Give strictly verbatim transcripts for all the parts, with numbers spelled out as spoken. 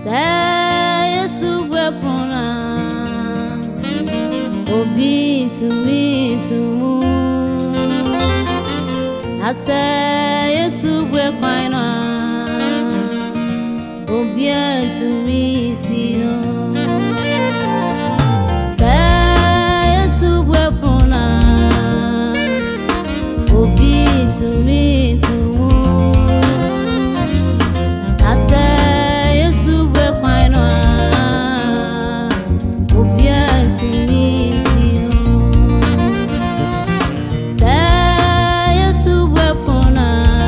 Say Yesu wepona Obi to me to I say Yesu wepona Obi to me see Say Yesu wepona Obi to me to I say Yesu wepona Obi to me see Say Yesu wepona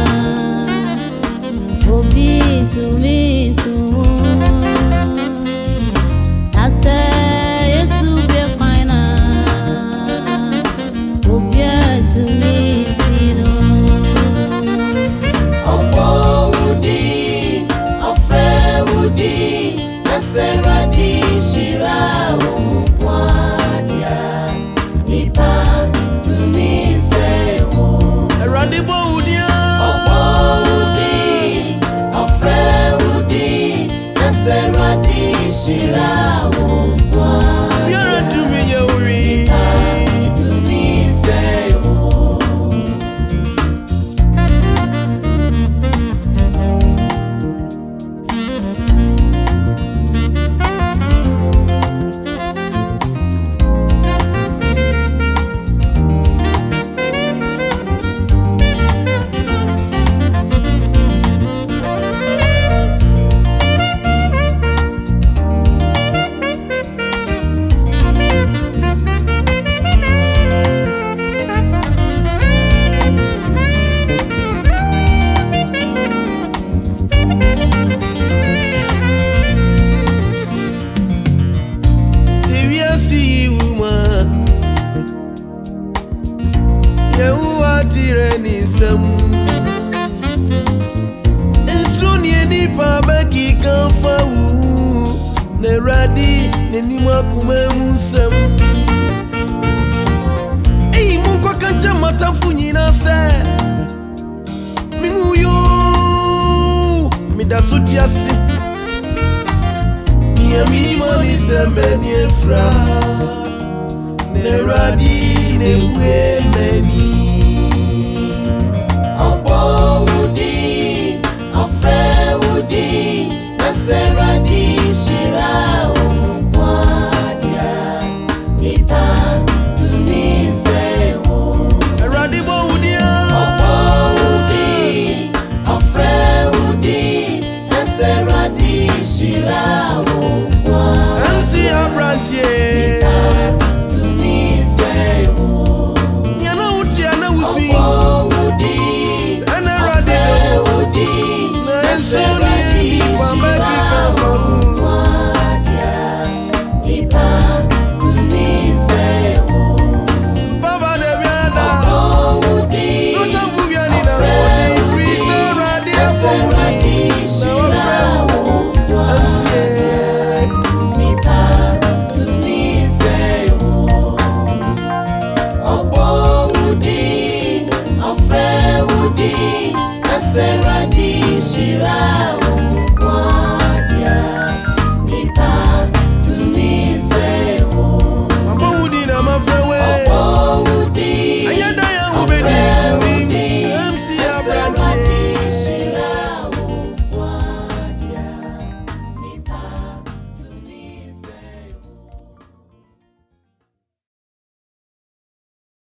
Obi to me to I say Yesu wepona Obi to me see Opo Woody, Ofre Woody, Nasera di Shira Ukwadia, Nipa to me say wo. Randy Boudia. Opo Woody, Ofre Woody, Nasera di Shira Ukwadia. You're to me, Yuri. Nipa to me say wo. Seriously, woman. You are tyranny, some. It's not any pabaki can fawu. Neradi, Nenima Kumemusam. Hey, Munko Kanja Matafunina say. Minguyo, Midasutiasi. Mini money se many fra Neradi ne we many